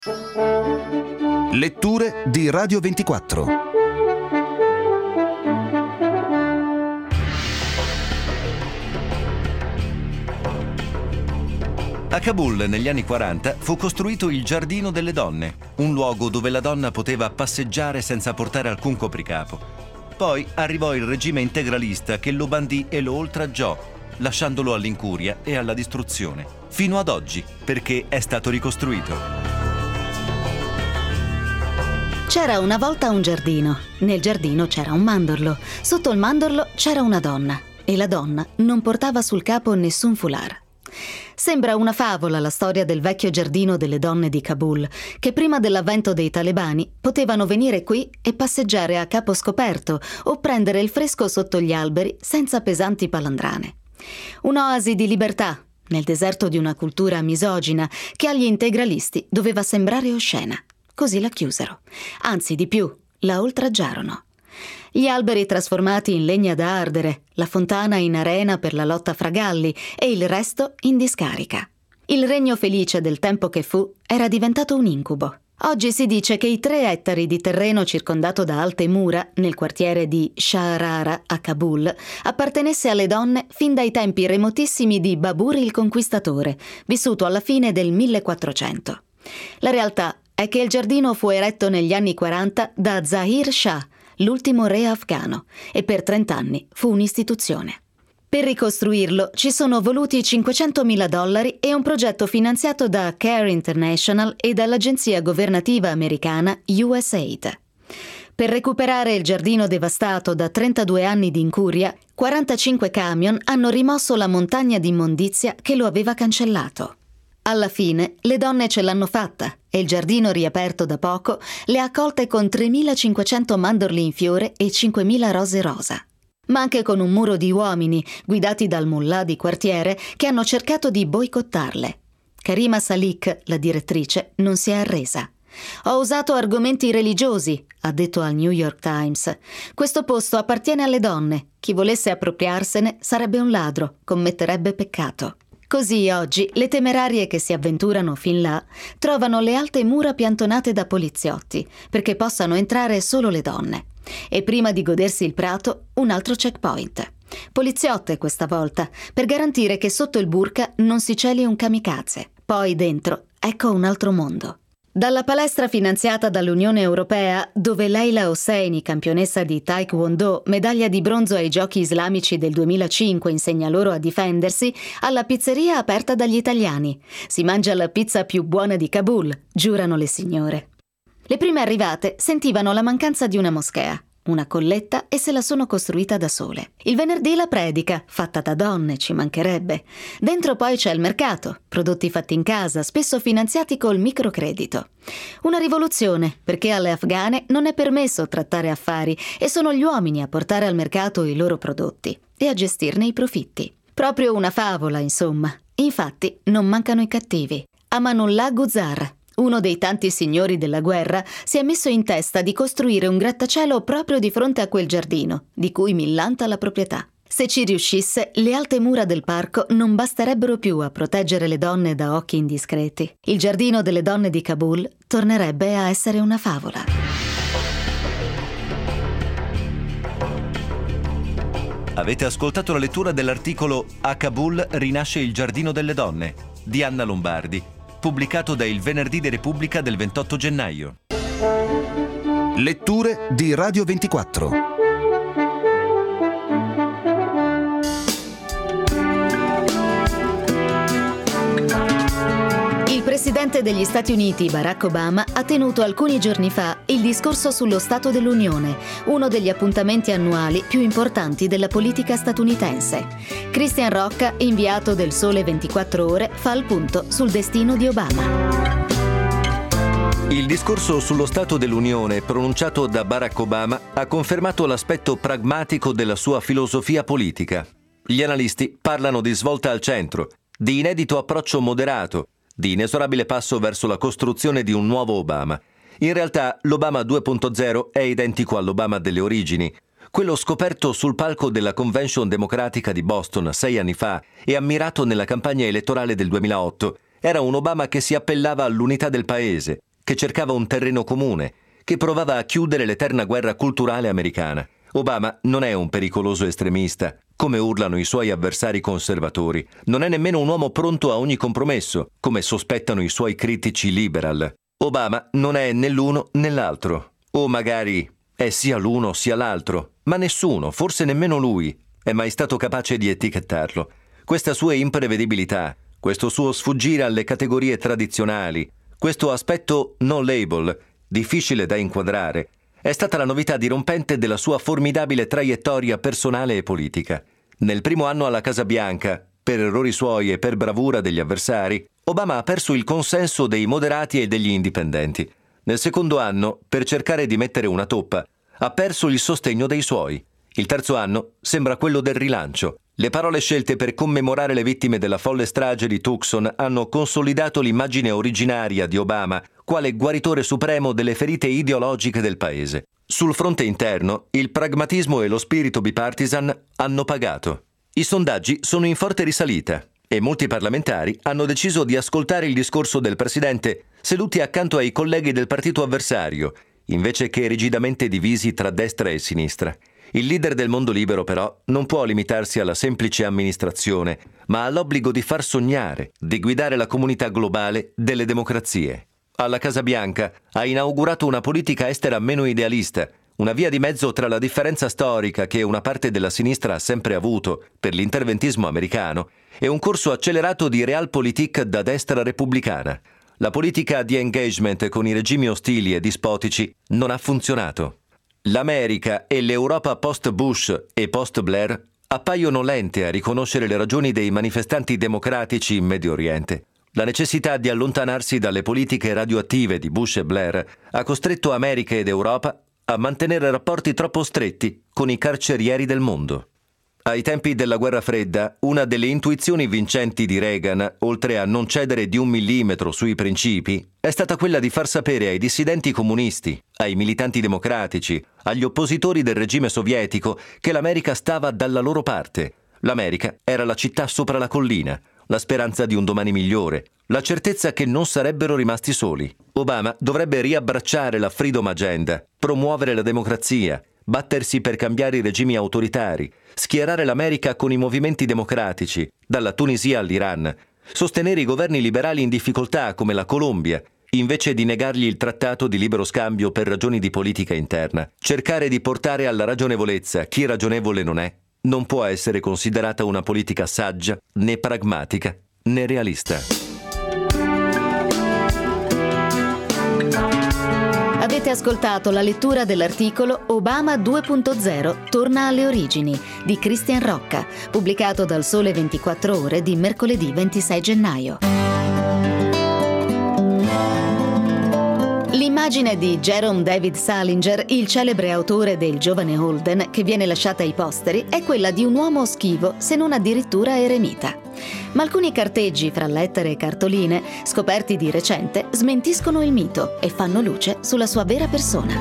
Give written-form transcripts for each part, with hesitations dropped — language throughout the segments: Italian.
Letture di Radio 24. A Kabul, negli anni 40, fu costruito il Giardino delle Donne, un luogo dove la donna poteva passeggiare senza portare alcun copricapo. Poi arrivò il regime integralista che lo bandì e lo oltraggiò, lasciandolo all'incuria e alla distruzione, fino ad oggi, perché è stato ricostruito. C'era una volta un giardino. Nel giardino c'era un mandorlo. Sotto il mandorlo c'era una donna. E la donna non portava sul capo nessun foulard. Sembra una favola la storia del vecchio giardino delle donne di Kabul, che prima dell'avvento dei talebani potevano venire qui e passeggiare a capo scoperto o prendere il fresco sotto gli alberi senza pesanti palandrane. Un'oasi di libertà nel deserto di una cultura misogina che agli integralisti doveva sembrare oscena. Così la chiusero. Anzi, di più, la oltraggiarono. Gli alberi trasformati in legna da ardere, la fontana in arena per la lotta fra galli e il resto in discarica. Il regno felice del tempo che fu era diventato un incubo. Oggi si dice che i 3 ettari di terreno circondato da alte mura, nel quartiere di Shaharara a Kabul, appartenesse alle donne fin dai tempi remotissimi di Babur il Conquistatore, vissuto alla fine del 1400. La realtà è che il giardino fu eretto negli anni 40 da Zahir Shah, l'ultimo re afghano, e per 30 anni fu un'istituzione. Per ricostruirlo ci sono voluti $500.000 e un progetto finanziato da Care International e dall'agenzia governativa americana USAID. Per recuperare il giardino devastato da 32 anni di incuria, 45 camion hanno rimosso la montagna di immondizia che lo aveva cancellato. Alla fine le donne ce l'hanno fatta e il giardino riaperto da poco le ha accolte con 3.500 mandorli in fiore e 5.000 rose rosa. Ma anche con un muro di uomini guidati dal mullah di quartiere che hanno cercato di boicottarle. Karima Salik, la direttrice, non si è arresa. «Ho usato argomenti religiosi», ha detto al New York Times. «Questo posto appartiene alle donne. Chi volesse appropriarsene sarebbe un ladro, commetterebbe peccato». Così oggi le temerarie che si avventurano fin là trovano le alte mura piantonate da poliziotti, perché possano entrare solo le donne. E prima di godersi il prato, un altro checkpoint. Poliziotte questa volta, per garantire che sotto il burqa non si celi un kamikaze. Poi dentro, ecco un altro mondo. Dalla palestra finanziata dall'Unione Europea, dove Leila Hosseini, campionessa di Taekwondo, medaglia di bronzo ai Giochi Islamici del 2005, insegna loro a difendersi, alla pizzeria aperta dagli italiani. Si mangia la pizza più buona di Kabul, giurano le signore. Le prime arrivate sentivano la mancanza di una moschea, una colletta, e se la sono costruita da sole. Il venerdì la predica, fatta da donne, ci mancherebbe. Dentro poi c'è il mercato, prodotti fatti in casa, spesso finanziati col microcredito. Una rivoluzione, perché alle afghane non è permesso trattare affari e sono gli uomini a portare al mercato i loro prodotti e a gestirne i profitti. Proprio una favola, insomma. Infatti non mancano i cattivi. Amanullah Guzar, uno dei tanti signori della guerra, si è messo in testa di costruire un grattacielo proprio di fronte a quel giardino, di cui millanta la proprietà. Se ci riuscisse, le alte mura del parco non basterebbero più a proteggere le donne da occhi indiscreti. Il giardino delle donne di Kabul tornerebbe a essere una favola. Avete ascoltato la lettura dell'articolo A Kabul rinasce il giardino delle donne di Anna Lombardi, pubblicato da Il Venerdì di Repubblica del 28 gennaio. Letture di Radio 24. Il presidente degli Stati Uniti, Barack Obama, ha tenuto alcuni giorni fa il discorso sullo Stato dell'Unione, uno degli appuntamenti annuali più importanti della politica statunitense. Christian Rocca, inviato del Sole 24 Ore, fa il punto sul destino di Obama. Il discorso sullo Stato dell'Unione pronunciato da Barack Obama ha confermato l'aspetto pragmatico della sua filosofia politica. Gli analisti parlano di svolta al centro, di inedito approccio moderato, di inesorabile passo verso la costruzione di un nuovo Obama. In realtà l'Obama 2.0 è identico all'Obama delle origini, quello scoperto sul palco della Convention Democratica di Boston 6 anni fa e ammirato nella campagna elettorale del 2008. Era un Obama che si appellava all'unità del paese, che cercava un terreno comune, che provava a chiudere l'eterna guerra culturale americana. Obama non è un pericoloso estremista, come urlano i suoi avversari conservatori. Non è nemmeno un uomo pronto a ogni compromesso, come sospettano i suoi critici liberal. Obama non è né l'uno né l'altro. O magari è sia l'uno sia l'altro, ma nessuno, forse nemmeno lui, è mai stato capace di etichettarlo. Questa sua imprevedibilità, questo suo sfuggire alle categorie tradizionali, questo aspetto no label, difficile da inquadrare, è stata la novità dirompente della sua formidabile traiettoria personale e politica. Nel primo anno alla Casa Bianca, per errori suoi e per bravura degli avversari, Obama ha perso il consenso dei moderati e degli indipendenti. Nel secondo anno, per cercare di mettere una toppa, ha perso il sostegno dei suoi. Il terzo anno sembra quello del rilancio. Le parole scelte per commemorare le vittime della folle strage di Tucson hanno consolidato l'immagine originaria di Obama quale guaritore supremo delle ferite ideologiche del paese. Sul fronte interno, il pragmatismo e lo spirito bipartisan hanno pagato. I sondaggi sono in forte risalita e molti parlamentari hanno deciso di ascoltare il discorso del presidente seduti accanto ai colleghi del partito avversario, invece che rigidamente divisi tra destra e sinistra. Il leader del mondo libero, però, non può limitarsi alla semplice amministrazione, ma ha l'obbligo di far sognare, di guidare la comunità globale delle democrazie. Alla Casa Bianca ha inaugurato una politica estera meno idealista, una via di mezzo tra la differenza storica che una parte della sinistra ha sempre avuto per l'interventismo americano e un corso accelerato di realpolitik da destra repubblicana. La politica di engagement con i regimi ostili e dispotici non ha funzionato. L'America e l'Europa post-Bush e post-Blair appaiono lente a riconoscere le ragioni dei manifestanti democratici in Medio Oriente. La necessità di allontanarsi dalle politiche radioattive di Bush e Blair ha costretto America ed Europa a mantenere rapporti troppo stretti con i carcerieri del mondo. Ai tempi della Guerra Fredda, una delle intuizioni vincenti di Reagan, oltre a non cedere di 1 millimetro sui principi, è stata quella di far sapere ai dissidenti comunisti, ai militanti democratici, agli oppositori del regime sovietico che l'America stava dalla loro parte. L'America era la città sopra la collina, la speranza di un domani migliore, la certezza che non sarebbero rimasti soli. Obama dovrebbe riabbracciare la Freedom Agenda, promuovere la democrazia, battersi per cambiare i regimi autoritari, schierare l'America con i movimenti democratici, dalla Tunisia all'Iran, sostenere i governi liberali in difficoltà come la Colombia, invece di negargli il trattato di libero scambio per ragioni di politica interna. Cercare di portare alla ragionevolezza chi ragionevole non può essere considerata una politica saggia, né pragmatica, né realista. Avete ascoltato la lettura dell'articolo Obama 2.0 torna alle origini di Christian Rocca, pubblicato dal Sole 24 Ore di mercoledì 26 gennaio. L'immagine di Jerome David Salinger, il celebre autore del giovane Holden, che viene lasciata ai posteri, è quella di un uomo schivo, se non addirittura eremita. Ma alcuni carteggi fra lettere e cartoline, scoperti di recente, smentiscono il mito e fanno luce sulla sua vera persona.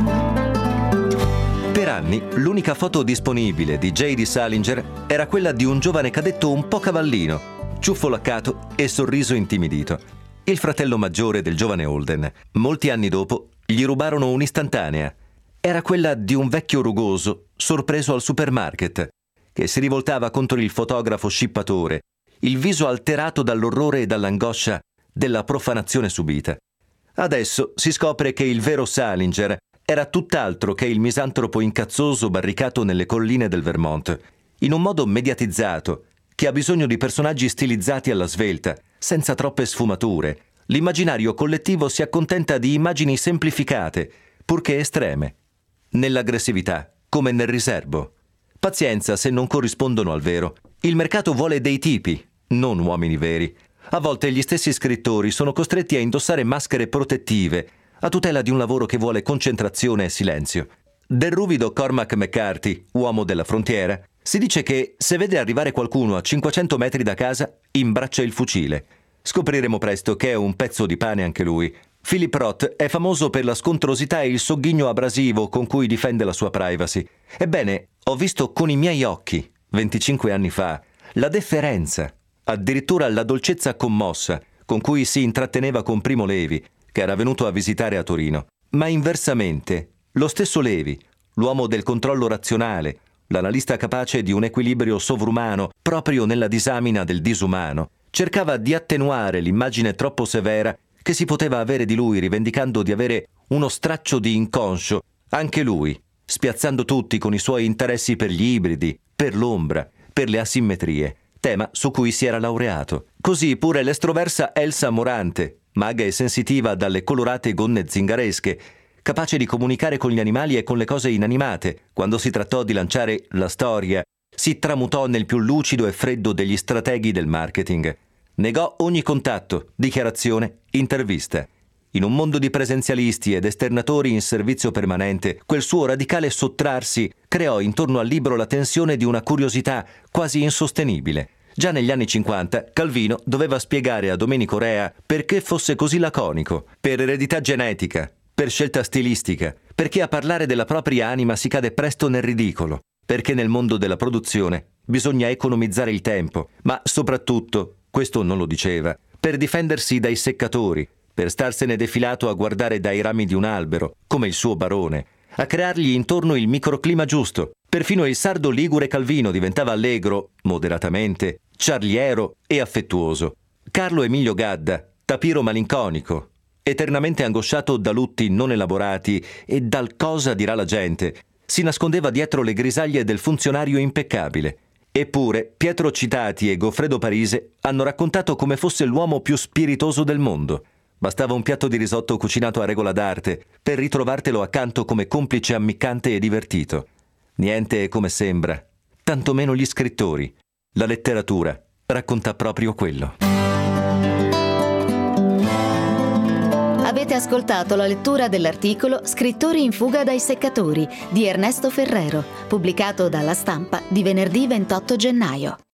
Per anni, l'unica foto disponibile di J.D. Salinger era quella di un giovane cadetto un po' cavallino, ciuffo laccato e sorriso intimidito. Il fratello maggiore del giovane Holden. Molti anni dopo gli rubarono un'istantanea. Era quella di un vecchio rugoso sorpreso al supermarket, che si rivoltava contro il fotografo scippatore, il viso alterato dall'orrore e dall'angoscia della profanazione subita. Adesso si scopre che il vero Salinger era tutt'altro che il misantropo incazzoso barricato nelle colline del Vermont, in un modo mediatizzato, che ha bisogno di personaggi stilizzati alla svelta, senza troppe sfumature. L'immaginario collettivo si accontenta di immagini semplificate, purché estreme, nell'aggressività, come nel riserbo. Pazienza se non corrispondono al vero. Il mercato vuole dei tipi, non uomini veri. A volte gli stessi scrittori sono costretti a indossare maschere protettive, a tutela di un lavoro che vuole concentrazione e silenzio. Del ruvido Cormac McCarthy, uomo della frontiera, si dice che se vede arrivare qualcuno a 500 metri da casa, imbraccia il fucile. Scopriremo presto che è un pezzo di pane anche lui. Philip Roth è famoso per la scontrosità e il sogghigno abrasivo con cui difende la sua privacy. Ebbene, ho visto con i miei occhi, 25 anni fa, la deferenza, addirittura la dolcezza commossa, con cui si intratteneva con Primo Levi, che era venuto a visitare a Torino. Ma inversamente, lo stesso Levi, l'uomo del controllo razionale, l'analista capace di un equilibrio sovrumano proprio nella disamina del disumano, cercava di attenuare l'immagine troppo severa che si poteva avere di lui, rivendicando di avere uno straccio di inconscio, anche lui, spiazzando tutti con i suoi interessi per gli ibridi, per l'ombra, per le asimmetrie, tema su cui si era laureato. Così pure l'estroversa Elsa Morante, maga e sensitiva dalle colorate gonne zingaresche, capace di comunicare con gli animali e con le cose inanimate, quando si trattò di lanciare la storia, si tramutò nel più lucido e freddo degli strateghi del marketing. Negò ogni contatto, dichiarazione, intervista. In un mondo di presenzialisti ed esternatori in servizio permanente, quel suo radicale sottrarsi creò intorno al libro la tensione di una curiosità quasi insostenibile. Già negli anni 50 Calvino doveva spiegare a Domenico Rea perché fosse così laconico, per eredità genetica, per scelta stilistica, perché a parlare della propria anima si cade presto nel ridicolo, perché nel mondo della produzione bisogna economizzare il tempo, ma soprattutto, questo non lo diceva, per difendersi dai seccatori, per starsene defilato a guardare dai rami di un albero, come il suo barone, a creargli intorno il microclima giusto. Perfino il sardo ligure Calvino diventava allegro, moderatamente, ciarliero e affettuoso. Carlo Emilio Gadda, tapiro malinconico, eternamente angosciato da lutti non elaborati e dal cosa dirà la gente, si nascondeva dietro le grisaglie del funzionario impeccabile. Eppure Pietro Citati e Goffredo Parise hanno raccontato come fosse l'uomo più spiritoso del mondo. Bastava un piatto di risotto cucinato a regola d'arte per ritrovartelo accanto come complice ammiccante e divertito. Niente è come sembra, tantomeno gli scrittori. La letteratura racconta proprio quello. Avete ascoltato la lettura dell'articolo Scrittori in fuga dai seccatori di Ernesto Ferrero, pubblicato dalla Stampa di venerdì 28 gennaio.